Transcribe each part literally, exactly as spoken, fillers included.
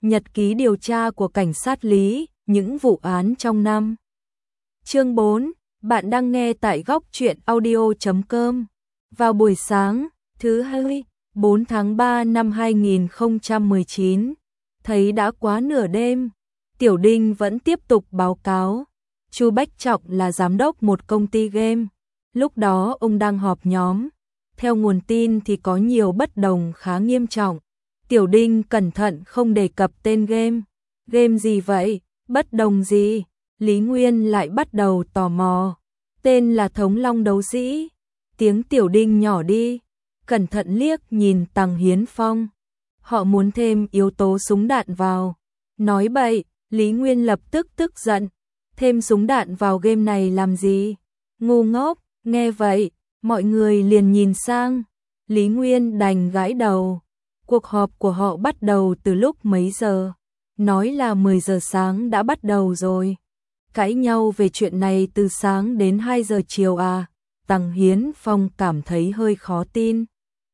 Nhật ký điều tra của cảnh sát Lý, những vụ án trong năm. Chương bốn, bạn đang nghe tại góc truyện audio chấm com. Vào buổi sáng, thứ hai, bốn tháng ba năm hai nghìn không trăm mười chín, thấy đã quá nửa đêm, Tiểu Đinh vẫn tiếp tục báo cáo. Chu Bách Trọng là giám đốc một công ty game. Lúc đó ông đang họp nhóm. Theo nguồn tin thì có nhiều bất đồng khá nghiêm trọng. Tiểu Đinh cẩn thận không đề cập tên game. Game gì vậy? Bất đồng gì? Lý Nguyên lại bắt đầu tò mò. Tên là Thống Long Đấu Sĩ. Tiếng Tiểu Đinh nhỏ đi. Cẩn thận liếc nhìn Tằng Hiến Phong. Họ muốn thêm yếu tố súng đạn vào. Nói bậy, Lý Nguyên lập tức tức giận. Thêm súng đạn vào game này làm gì? Ngu ngốc, nghe vậy, mọi người liền nhìn sang. Lý Nguyên đành gãi đầu. Cuộc họp của họ bắt đầu từ lúc mấy giờ? Nói là mười giờ sáng đã bắt đầu rồi. Cãi nhau về chuyện này từ sáng đến hai giờ chiều à? Tằng Hiến Phong cảm thấy hơi khó tin.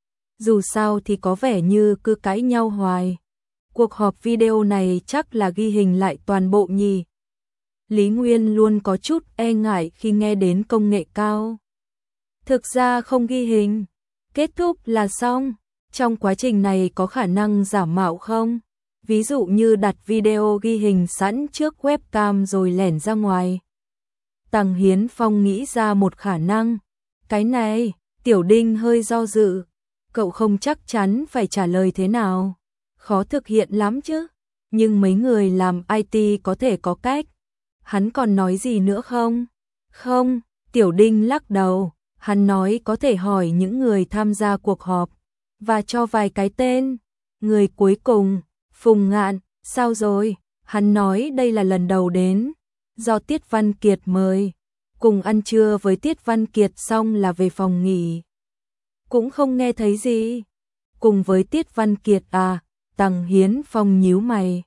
Dù sao thì có vẻ như cứ cãi nhau hoài. Cuộc họp video này chắc là ghi hình lại toàn bộ nhỉ? Lý Nguyên luôn có chút e ngại khi nghe đến công nghệ cao. Thực ra không ghi hình, kết thúc là xong. Trong quá trình này có khả năng giả mạo không? Ví dụ như đặt video ghi hình sẵn trước webcam rồi lẻn ra ngoài. Tằng Hiến Phong nghĩ ra một khả năng. Cái này, Tiểu Đinh hơi do dự. Cậu không chắc chắn phải trả lời thế nào. Khó thực hiện lắm chứ. Nhưng mấy người làm i tê có thể có cách. Hắn còn nói gì nữa không? Không, Tiểu Đinh lắc đầu. Hắn nói có thể hỏi những người tham gia cuộc họp. Và cho vài cái tên. Người cuối cùng, Phùng Ngạn, sao rồi? Hắn nói đây là lần đầu đến. Do Tiết Văn Kiệt mời. Cùng ăn trưa với Tiết Văn Kiệt xong là về phòng nghỉ. Cũng không nghe thấy gì. Cùng với Tiết Văn Kiệt à? Tằng Hiến Phong nhíu mày.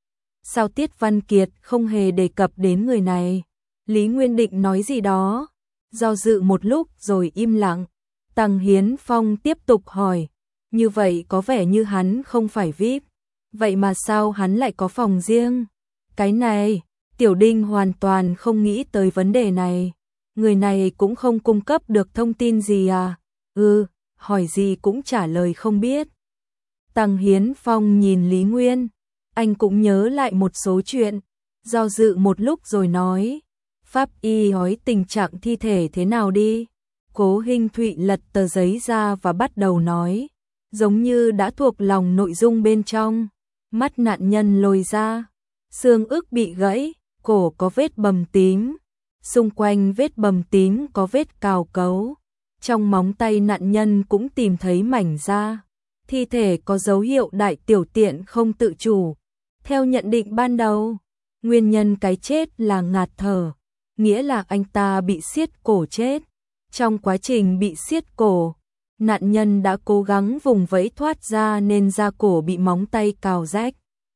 Sao Tiết Văn Kiệt không hề đề cập đến người này? Lý Nguyên định nói gì đó. Do dự một lúc rồi im lặng. Tằng Hiến Phong tiếp tục hỏi. Như vậy có vẻ như hắn không phải vi ai pi. Vậy mà sao hắn lại có phòng riêng? Cái này, Tiểu Đinh hoàn toàn không nghĩ tới vấn đề này. Người này cũng không cung cấp được thông tin gì à? Ừ, hỏi gì cũng trả lời không biết. Tằng Hiến Phong nhìn Lý Nguyên. Anh cũng nhớ lại một số chuyện. Do dự một lúc rồi nói. Pháp y hỏi tình trạng thi thể thế nào đi? Cố Hinh Thụy lật tờ giấy ra và bắt đầu nói. Giống như đã thuộc lòng nội dung bên trong. Mắt nạn nhân lồi ra. Xương ức bị gãy. Cổ có vết bầm tím. Xung quanh vết bầm tím có vết cào cấu. Trong móng tay nạn nhân cũng tìm thấy mảnh da. Thi thể có dấu hiệu đại tiểu tiện không tự chủ. Theo nhận định ban đầu, nguyên nhân cái chết là ngạt thở. Nghĩa là anh ta bị siết cổ chết. Trong quá trình bị siết cổ, nạn nhân đã cố gắng vùng vẫy thoát ra nên da cổ bị móng tay cào rách.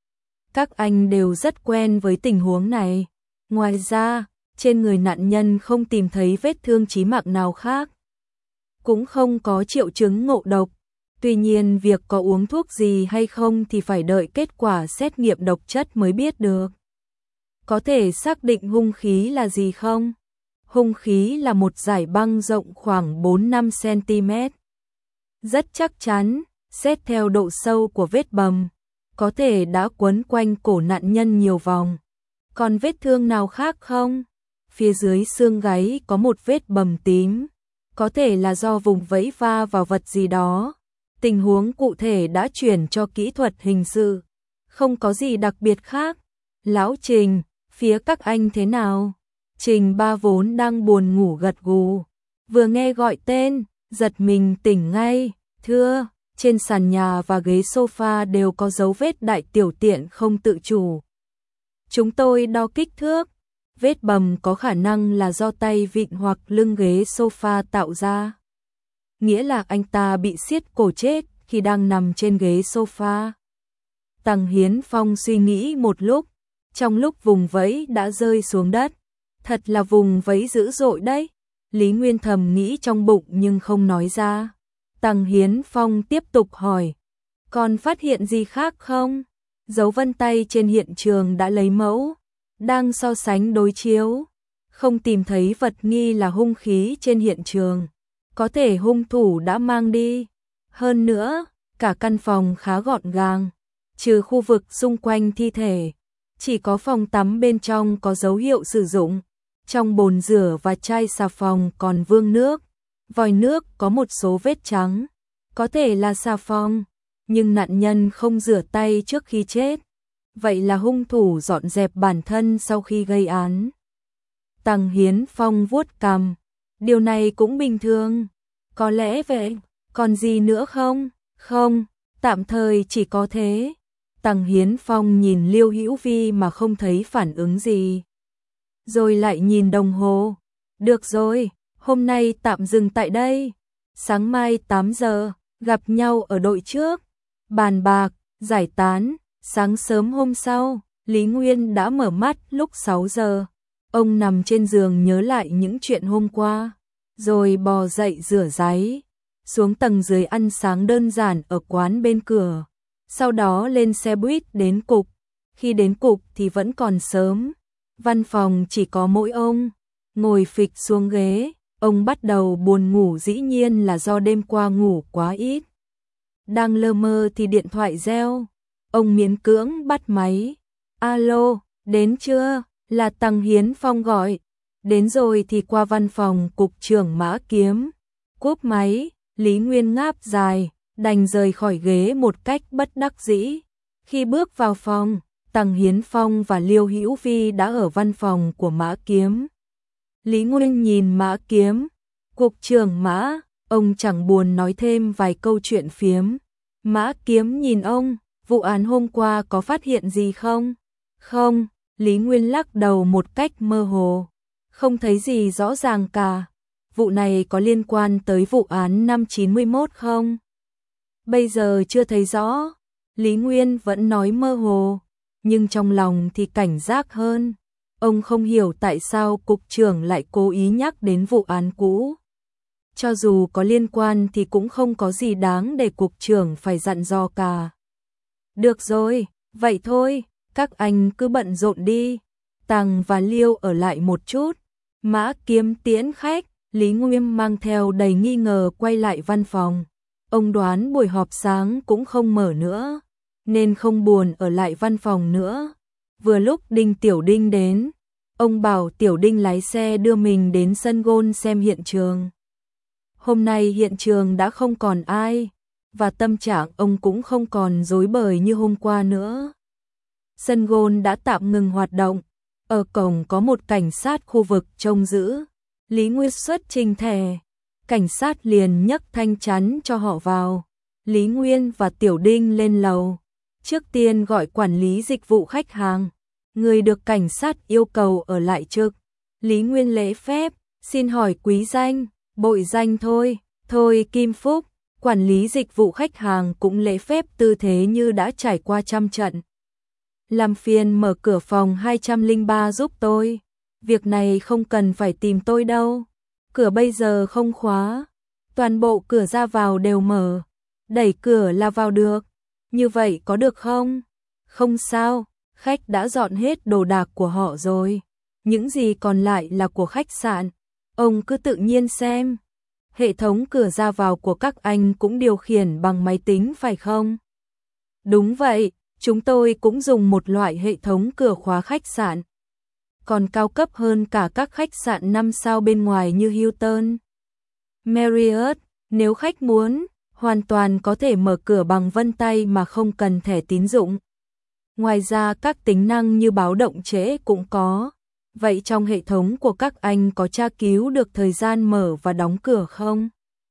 Các anh đều rất quen với tình huống này. Ngoài ra, trên người nạn nhân không tìm thấy vết thương chí mạng nào khác. Cũng không có triệu chứng ngộ độc. Tuy nhiên việc có uống thuốc gì hay không thì phải đợi kết quả xét nghiệm độc chất mới biết được. Có thể xác định hung khí là gì không? Hung khí là một dải băng rộng khoảng bốn đến năm xăng-ti-mét. Rất chắc chắn, xét theo độ sâu của vết bầm, có thể đã quấn quanh cổ nạn nhân nhiều vòng. Còn vết thương nào khác không? Phía dưới xương gáy có một vết bầm tím. Có thể là do vùng vẫy va vào vật gì đó. Tình huống cụ thể đã chuyển cho kỹ thuật hình sự. Không có gì đặc biệt khác. Lão Trình, phía các anh thế nào? Trình Ba vốn đang buồn ngủ gật gù. Vừa nghe gọi tên, giật mình tỉnh ngay. Thưa, trên sàn nhà và ghế sofa đều có dấu vết đại tiểu tiện không tự chủ. Chúng tôi đo kích thước. Vết bầm có khả năng là do tay vịn hoặc lưng ghế sofa tạo ra. Nghĩa là anh ta bị siết cổ chết khi đang nằm trên ghế sofa. Tằng Hiến Phong suy nghĩ một lúc. Trong lúc vùng vẫy đã rơi xuống đất. Thật là vùng vẫy dữ dội đấy. Lý Nguyên thầm nghĩ trong bụng nhưng không nói ra. Tằng Hiến Phong tiếp tục hỏi. Còn phát hiện gì khác không? Dấu vân tay trên hiện trường đã lấy mẫu, đang so sánh đối chiếu, không tìm thấy vật nghi là hung khí trên hiện trường, có thể hung thủ đã mang đi. Hơn nữa, cả căn phòng khá gọn gàng, trừ khu vực xung quanh thi thể, chỉ có phòng tắm bên trong có dấu hiệu sử dụng. Trong bồn rửa và chai xà phòng còn vương nước, vòi nước có một số vết trắng, có thể là xà phòng, nhưng nạn nhân không rửa tay trước khi chết. Vậy là hung thủ dọn dẹp bản thân sau khi gây án. Tằng Hiến Phong vuốt cằm, điều này cũng bình thường, có lẽ vậy, còn gì nữa không? Không, tạm thời chỉ có thế. Tằng Hiến Phong nhìn Liêu Hữu Vi mà không thấy phản ứng gì. Rồi lại nhìn đồng hồ. Được rồi, hôm nay tạm dừng tại đây. Sáng mai tám giờ, gặp nhau ở đội trước. Bàn bạc, giải tán. Sáng sớm hôm sau, Lý Nguyên đã mở mắt lúc sáu giờ. Ông nằm trên giường nhớ lại những chuyện hôm qua, rồi bò dậy rửa ráy, xuống tầng dưới ăn sáng đơn giản ở quán bên cửa. Sau đó lên xe buýt đến cục. Khi đến cục thì vẫn còn sớm. Văn phòng chỉ có mỗi ông. Ngồi phịch xuống ghế, ông bắt đầu buồn ngủ, dĩ nhiên là do đêm qua ngủ quá ít. Đang lơ mơ thì điện thoại reo. Ông miễn cưỡng bắt máy. Alo, đến chưa? Là Tằng Hiến Phong gọi. Đến rồi thì qua văn phòng cục trưởng Mã Kiếm. Cúp máy, Lý Nguyên ngáp dài, đành rời khỏi ghế một cách bất đắc dĩ. Khi bước vào phòng, Tằng Hiến Phong và Liêu Hữu Vi đã ở văn phòng của Mã Kiếm. Lý Nguyên nhìn Mã Kiếm. Cục trưởng Mã, ông chẳng buồn nói thêm vài câu chuyện phiếm. Mã Kiếm nhìn ông, vụ án hôm qua có phát hiện gì không? Không, Lý Nguyên lắc đầu một cách mơ hồ. Không thấy gì rõ ràng cả. Vụ này có liên quan tới vụ án năm chín mươi mốt không? Bây giờ chưa thấy rõ. Lý Nguyên vẫn nói mơ hồ, nhưng trong lòng thì cảnh giác hơn. Ông không hiểu tại sao cục trưởng lại cố ý nhắc đến vụ án cũ. Cho dù có liên quan thì cũng không có gì đáng để cục trưởng phải dặn dò cả. Được rồi, vậy thôi, các anh cứ bận rộn đi. Tằng và Liêu ở lại một chút. Mã Kiếm tiễn khách. Lý Nguyên mang theo đầy nghi ngờ quay lại văn phòng. Ông đoán buổi họp sáng cũng không mở nữa, nên không buồn ở lại văn phòng nữa. Vừa lúc Đinh Tiểu Đinh đến, ông bảo Tiểu Đinh lái xe đưa mình đến sân golf xem hiện trường. Hôm nay hiện trường đã không còn ai, và tâm trạng ông cũng không còn rối bời như hôm qua nữa. Sân golf đã tạm ngừng hoạt động, ở cổng có một cảnh sát khu vực trông giữ. Lý Nguyên xuất trình thẻ, cảnh sát liền nhấc thanh chắn cho họ vào. Lý Nguyên và Tiểu Đinh lên lầu, trước tiên gọi quản lý dịch vụ khách hàng, người được cảnh sát yêu cầu ở lại trực. Lý Nguyên lễ phép, xin hỏi quý danh, bội danh thôi, thôi Kim Phúc. Quản lý dịch vụ khách hàng cũng lễ phép tư thế như đã trải qua trăm trận. Làm phiền mở cửa phòng hai không ba giúp tôi. Việc này không cần phải tìm tôi đâu. Cửa bây giờ không khóa. Toàn bộ cửa ra vào đều mở. Đẩy cửa là vào được. Như vậy có được không? Không sao, khách đã dọn hết đồ đạc của họ rồi. Những gì còn lại là của khách sạn. Ông cứ tự nhiên xem. Hệ thống cửa ra vào của các anh cũng điều khiển bằng máy tính phải không? Đúng vậy, chúng tôi cũng dùng một loại hệ thống cửa khóa khách sạn. Còn cao cấp hơn cả các khách sạn năm sao bên ngoài như Hilton, Marriott. Nếu khách muốn, hoàn toàn có thể mở cửa bằng vân tay mà không cần thẻ tín dụng. Ngoài ra các tính năng như báo động trễ cũng có. Vậy trong hệ thống của các anh có tra cứu được thời gian mở và đóng cửa không?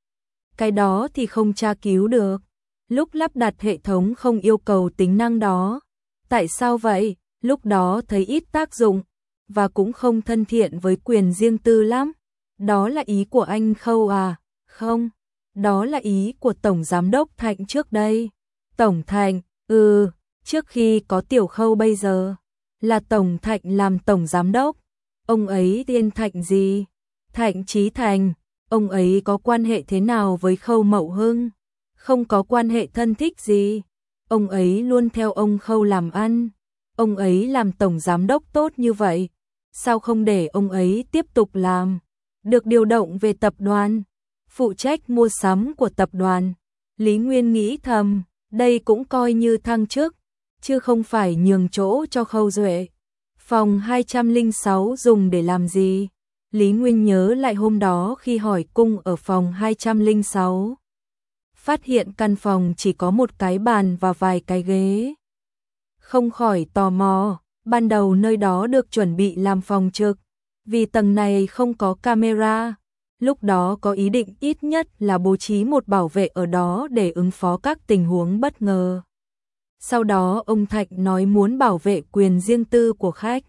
Cái đó thì không tra cứu được. Lúc lắp đặt hệ thống không yêu cầu tính năng đó. Tại sao vậy? Lúc đó thấy ít tác dụng và cũng không thân thiện với quyền riêng tư lắm. Đó là ý của anh Khâu à? Không, đó là ý của Tổng Giám đốc Thạnh trước đây. Tổng Thạnh, ừ, trước khi có Tiểu Khâu bây giờ, là Tổng Thạnh làm Tổng Giám đốc. Ông ấy tên Thạnh gì? Thạnh Chí Thành. Ông ấy có quan hệ thế nào với Khâu Mậu Hưng? Không có quan hệ thân thích gì. ông ấy luôn theo ông Khâu làm ăn. Ông ấy làm tổng giám đốc tốt như vậy, sao không để ông ấy tiếp tục làm? Được điều động về tập đoàn, phụ trách mua sắm của tập đoàn. Lý Nguyên nghĩ thầm, đây cũng coi như thăng chức, chứ không phải nhường chỗ cho Khâu Duệ. Phòng hai trăm lẻ sáu dùng để làm gì? Lý Nguyên nhớ lại hôm đó khi hỏi cung ở phòng hai trăm lẻ sáu. Phát hiện căn phòng chỉ có một cái bàn và vài cái ghế. Không khỏi tò mò, ban đầu nơi đó được chuẩn bị làm phòng trực, vì tầng này không có camera. Lúc đó có ý định ít nhất là bố trí một bảo vệ ở đó để ứng phó các tình huống bất ngờ. Sau đó ông Thạch nói muốn bảo vệ quyền riêng tư của khách,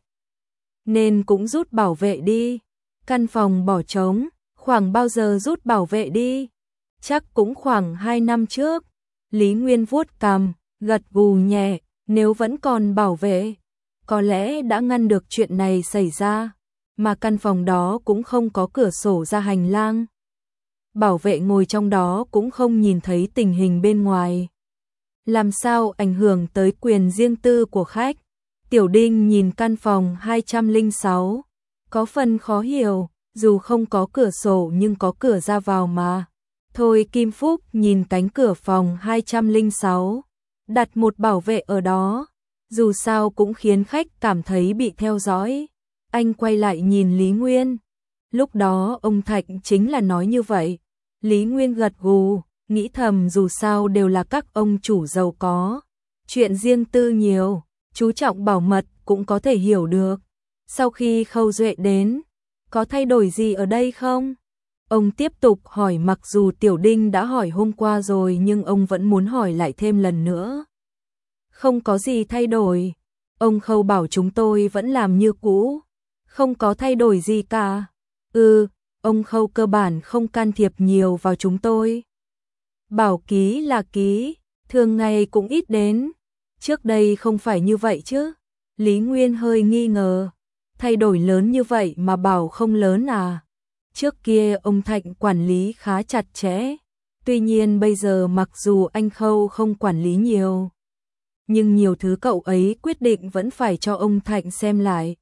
nên cũng rút bảo vệ đi. Căn phòng bỏ trống, khoảng bao giờ rút bảo vệ đi? Chắc cũng khoảng hai năm trước. Lý Nguyên vuốt cằm, gật gù nhẹ, nếu vẫn còn bảo vệ, có lẽ đã ngăn được chuyện này xảy ra, mà căn phòng đó cũng không có cửa sổ ra hành lang. Bảo vệ ngồi trong đó cũng không nhìn thấy tình hình bên ngoài. Làm sao ảnh hưởng tới quyền riêng tư của khách? Tiểu Đinh nhìn căn phòng hai trăm lẻ sáu, có phần khó hiểu, dù không có cửa sổ nhưng có cửa ra vào mà. Thôi Kim Phúc nhìn cánh cửa phòng hai trăm lẻ sáu, đặt một bảo vệ ở đó, dù sao cũng khiến khách cảm thấy bị theo dõi. Anh quay lại nhìn Lý Nguyên. Lúc đó ông Thạch chính là nói như vậy. Lý Nguyên gật gù, nghĩ thầm dù sao đều là các ông chủ giàu có, chuyện riêng tư nhiều, chú trọng bảo mật cũng có thể hiểu được. Sau khi Khâu Duệ đến, có thay đổi gì ở đây không? Ông tiếp tục hỏi, mặc dù Tiểu Đinh đã hỏi hôm qua rồi nhưng ông vẫn muốn hỏi lại thêm lần nữa. Không có gì thay đổi. Ông Khâu bảo chúng tôi vẫn làm như cũ, không có thay đổi gì cả. Ừ, ông Khâu cơ bản không can thiệp nhiều vào chúng tôi. Bảo ký là ký, thường ngày cũng ít đến. Trước đây không phải như vậy chứ? Lý Nguyên hơi nghi ngờ. Thay đổi lớn như vậy mà bảo không lớn à? Trước kia ông Thạch quản lý khá chặt chẽ. Tuy nhiên bây giờ mặc dù anh Khâu không quản lý nhiều, nhưng nhiều thứ cậu ấy quyết định vẫn phải cho ông Thạch xem lại.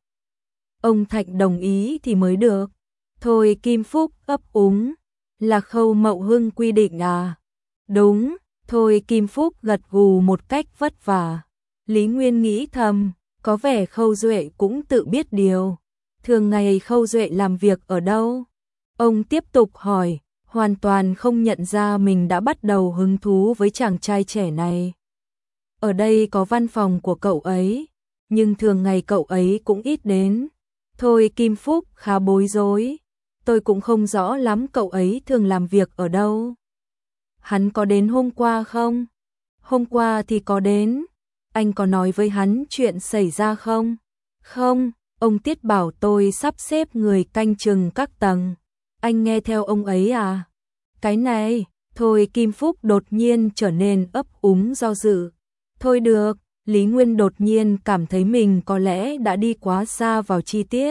Ông Thạch đồng ý thì mới được. Thôi Kim Phúc ấp úng, là Khâu Mậu Hưng quy định à? Đúng, thôi Kim Phúc gật gù một cách vất vả. Lý Nguyên nghĩ thầm, có vẻ Khâu Duệ cũng tự biết điều. Thường ngày Khâu Duệ làm việc ở đâu? Ông tiếp tục hỏi, hoàn toàn không nhận ra mình đã bắt đầu hứng thú với chàng trai trẻ này. Ở đây có văn phòng của cậu ấy, nhưng thường ngày cậu ấy cũng ít đến. Thôi Kim Phúc khá bối rối, tôi cũng không rõ lắm cậu ấy thường làm việc ở đâu. Hắn có đến hôm qua không? Hôm qua thì có đến. Anh có nói với hắn chuyện xảy ra không? Không, ông Tiết bảo tôi sắp xếp người canh chừng các tầng. Anh nghe theo ông ấy à? Cái này, thôi Kim Phúc đột nhiên trở nên ấp úng do dự. Thôi được, Lý Nguyên đột nhiên cảm thấy mình có lẽ đã đi quá xa vào chi tiết.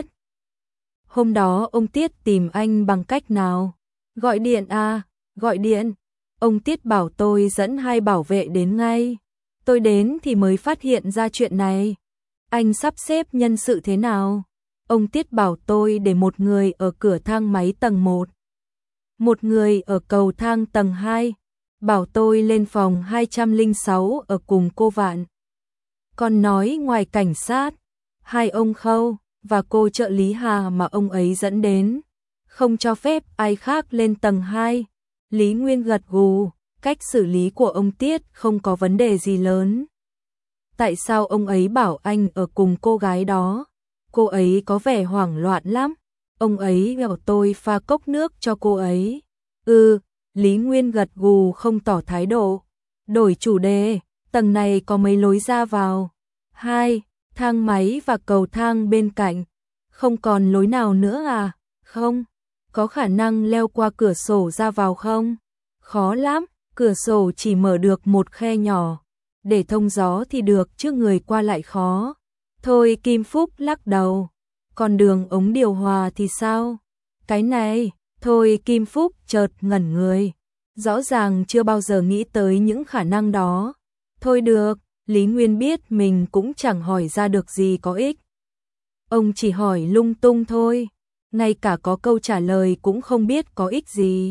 Hôm đó ông Tiết tìm anh bằng cách nào? Gọi điện à? Gọi điện. Ông Tiết bảo tôi dẫn hai bảo vệ đến ngay. Tôi đến thì mới phát hiện ra chuyện này. Anh sắp xếp nhân sự thế nào? Ông Tiết bảo tôi để một người ở cửa thang máy tầng một, một người ở cầu thang tầng hai, bảo tôi lên phòng hai trăm lẻ sáu ở cùng cô Vạn. Còn nói ngoài cảnh sát, hai ông Khâu và cô trợ lý Hà mà ông ấy dẫn đến, không cho phép ai khác lên tầng hai. Lý Nguyên gật gù, cách xử lý của ông Tiết không có vấn đề gì lớn. Tại sao ông ấy bảo anh ở cùng cô gái đó? Cô ấy có vẻ hoảng loạn lắm. Ông ấy bảo tôi pha cốc nước cho cô ấy. Ừ, Lý Nguyên gật gù không tỏ thái độ. Đổi chủ đề, tầng này có mấy lối ra vào? Hai, thang máy và cầu thang bên cạnh. Không còn lối nào nữa à? Không. Có khả năng leo qua cửa sổ ra vào không? Khó lắm, cửa sổ chỉ mở được một khe nhỏ. Để thông gió thì được chứ người qua lại khó. Thôi Kim Phúc lắc đầu. Còn đường ống điều hòa thì sao? Cái này, thôi Kim Phúc chợt ngẩn người. Rõ ràng chưa bao giờ nghĩ tới những khả năng đó. Thôi Thôi được, Lý Nguyên biết mình cũng chẳng hỏi ra được gì có ích. Ông chỉ hỏi lung tung thôi, ngay cả có câu trả lời cũng không biết có ích gì.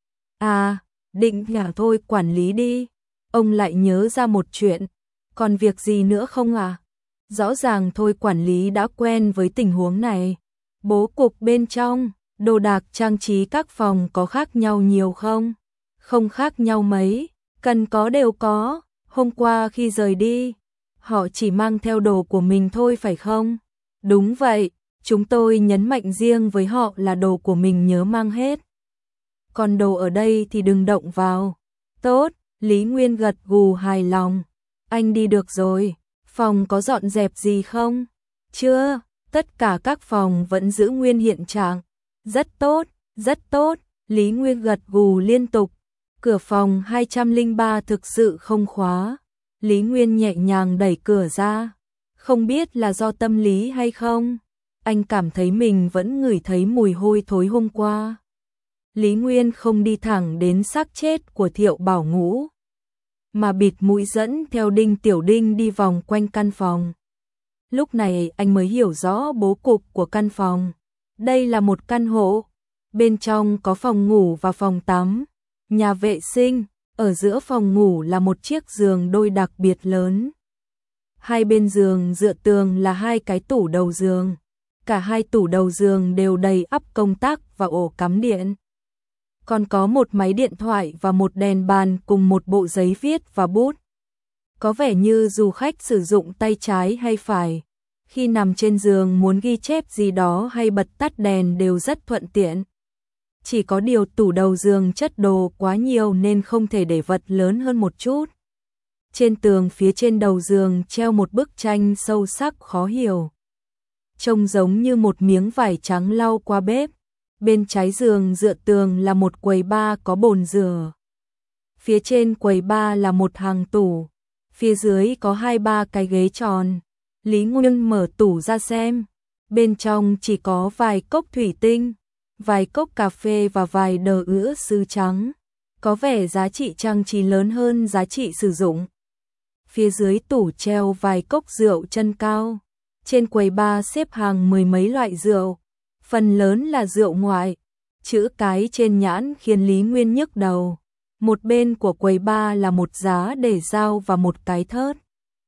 À, định nhả thôi quản lý đi. Ông lại nhớ ra một chuyện, còn việc gì nữa không à? Rõ ràng thôi quản lý đã quen với tình huống này. Bố cục bên trong, đồ đạc trang trí các phòng có khác nhau nhiều không? Không khác nhau mấy, cần có đều có. Hôm qua khi rời đi, họ chỉ mang theo đồ của mình thôi phải không? Đúng vậy, chúng tôi nhấn mạnh riêng với họ là đồ của mình nhớ mang hết. Còn đồ ở đây thì đừng động vào. Tốt, Lý Nguyên gật gù hài lòng. Anh đi được rồi, phòng có dọn dẹp gì không? Chưa, tất cả các phòng vẫn giữ nguyên hiện trạng. Rất tốt, rất tốt, Lý Nguyên gật gù liên tục. Cửa phòng hai trăm lẻ ba thực sự không khóa. Lý Nguyên nhẹ nhàng đẩy cửa ra. Không biết là do tâm lý hay không, anh cảm thấy mình vẫn ngửi thấy mùi hôi thối hôm qua. Lý Nguyên không đi thẳng đến xác chết của Thiệu Bảo Ngũ, mà bịt mũi dẫn theo Đinh Tiểu Đinh đi vòng quanh căn phòng. Lúc này anh mới hiểu rõ bố cục của căn phòng. Đây là một căn hộ, bên trong có phòng ngủ và phòng tắm, nhà vệ sinh, ở giữa phòng ngủ là một chiếc giường đôi đặc biệt lớn. Hai bên giường dựa tường là hai cái tủ đầu giường. Cả hai tủ đầu giường đều đầy ắp công tắc và ổ cắm điện. Còn có một máy điện thoại và một đèn bàn cùng một bộ giấy viết và bút. Có vẻ như du khách sử dụng tay trái hay phải, khi nằm trên giường muốn ghi chép gì đó hay bật tắt đèn đều rất thuận tiện. Chỉ có điều tủ đầu giường chất đồ quá nhiều nên không thể để vật lớn hơn một chút. Trên tường phía trên đầu giường treo một bức tranh sâu sắc khó hiểu, trông giống như một miếng vải trắng lau qua bếp. Bên trái giường dựa tường là một quầy bar có bồn rửa. Phía trên quầy bar là một hàng tủ, phía dưới có hai ba cái ghế tròn. Lý Nguyên mở tủ ra xem, bên trong chỉ có vài cốc thủy tinh, vài cốc cà phê và vài đờ ữa sứ trắng. Có vẻ giá trị trang trí lớn hơn giá trị sử dụng. Phía dưới tủ treo vài cốc rượu chân cao. Trên quầy bar xếp hàng mười mấy loại rượu, phần lớn là rượu ngoại. Chữ cái trên nhãn khiến Lý Nguyên nhức đầu. Một bên của quầy bar là một giá để dao và một cái thớt.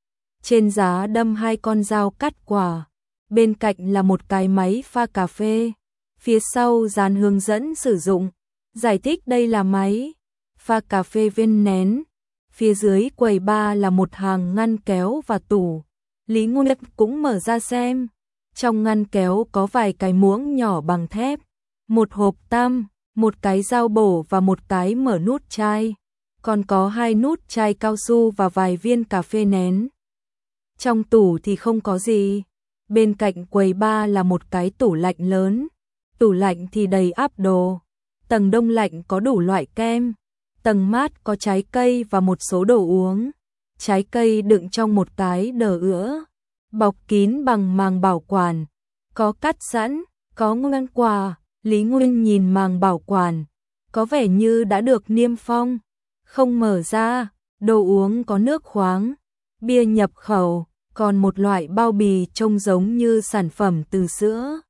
Trên giá đâm hai con dao cắt quả. Bên cạnh là một cái máy pha cà phê. Phía sau dàn hướng dẫn sử dụng, giải thích đây là máy pha cà phê viên nén. Phía dưới quầy bar là một hàng ngăn kéo và tủ. Lý Nguyên cũng mở ra xem. Trong ngăn kéo có vài cái muỗng nhỏ bằng thép, một hộp tăm, một cái dao bổ và một cái mở nút chai. Còn có hai nút chai cao su và vài viên cà phê nén. Trong tủ thì không có gì. Bên cạnh quầy bar là một cái tủ lạnh lớn. Tủ lạnh thì đầy ắp đồ. Tầng đông lạnh có đủ loại kem. Tầng mát có trái cây và một số đồ uống. Trái cây đựng trong một cái đờ ữa, bọc kín bằng màng bảo quản. Có cắt sẵn, có ngăn quà. Lý Nguyên nhìn màng bảo quản, có vẻ như đã được niêm phong. Không mở ra, đồ uống có nước khoáng, bia nhập khẩu, còn một loại bao bì trông giống như sản phẩm từ sữa.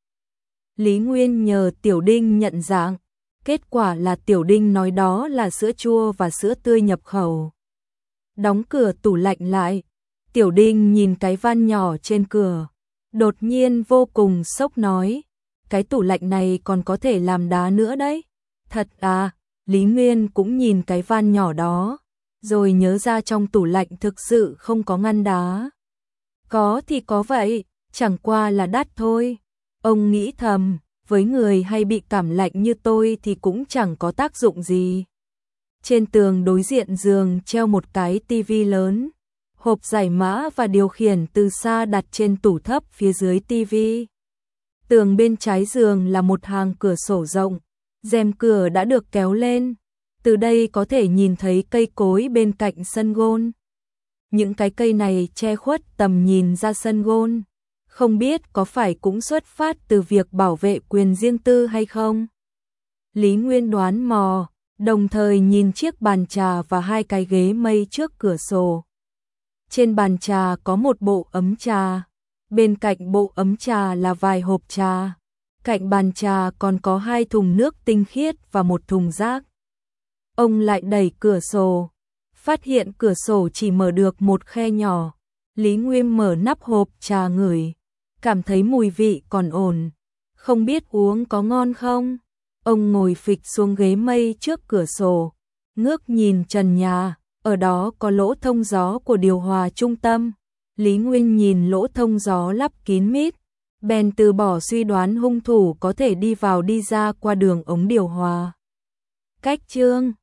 Lý Nguyên nhờ Tiểu Đinh nhận dạng. Kết quả là Tiểu Đinh nói đó là sữa chua và sữa tươi nhập khẩu. Đóng cửa tủ lạnh lại, Tiểu Đinh nhìn cái van nhỏ trên cửa, đột nhiên vô cùng sốc nói, cái tủ lạnh này còn có thể làm đá nữa đấy. Thật à? Lý Nguyên cũng nhìn cái van nhỏ đó, rồi nhớ ra trong tủ lạnh thực sự không có ngăn đá. Có thì có vậy, chẳng qua là đắt thôi. Ông nghĩ thầm, với người hay bị cảm lạnh như tôi thì cũng chẳng có tác dụng gì. Trên tường đối diện giường treo một cái tivi lớn, hộp giải mã và điều khiển từ xa đặt trên tủ thấp phía dưới tivi. Tường bên trái giường là một hàng cửa sổ rộng, rèm cửa đã được kéo lên. Từ đây có thể nhìn thấy cây cối bên cạnh sân gôn. Những cái cây này che khuất tầm nhìn ra sân gôn. Không biết có phải cũng xuất phát từ việc bảo vệ quyền riêng tư hay không? Lý Nguyên đoán mò, đồng thời nhìn chiếc bàn trà và hai cái ghế mây trước cửa sổ. Trên bàn trà có một bộ ấm trà, bên cạnh bộ ấm trà là vài hộp trà. Cạnh bàn trà còn có hai thùng nước tinh khiết và một thùng rác. Ông lại đẩy cửa sổ, phát hiện cửa sổ chỉ mở được một khe nhỏ. Lý Nguyên mở nắp hộp trà ngửi, cảm thấy mùi vị còn ổn, không biết uống có ngon không. Ông ngồi phịch xuống ghế mây trước cửa sổ, ngước nhìn trần nhà, ở đó có lỗ thông gió của điều hòa trung tâm. Lý Nguyên nhìn lỗ thông gió lắp kín mít, bèn từ bỏ suy đoán hung thủ có thể đi vào đi ra qua đường ống điều hòa. Cách chương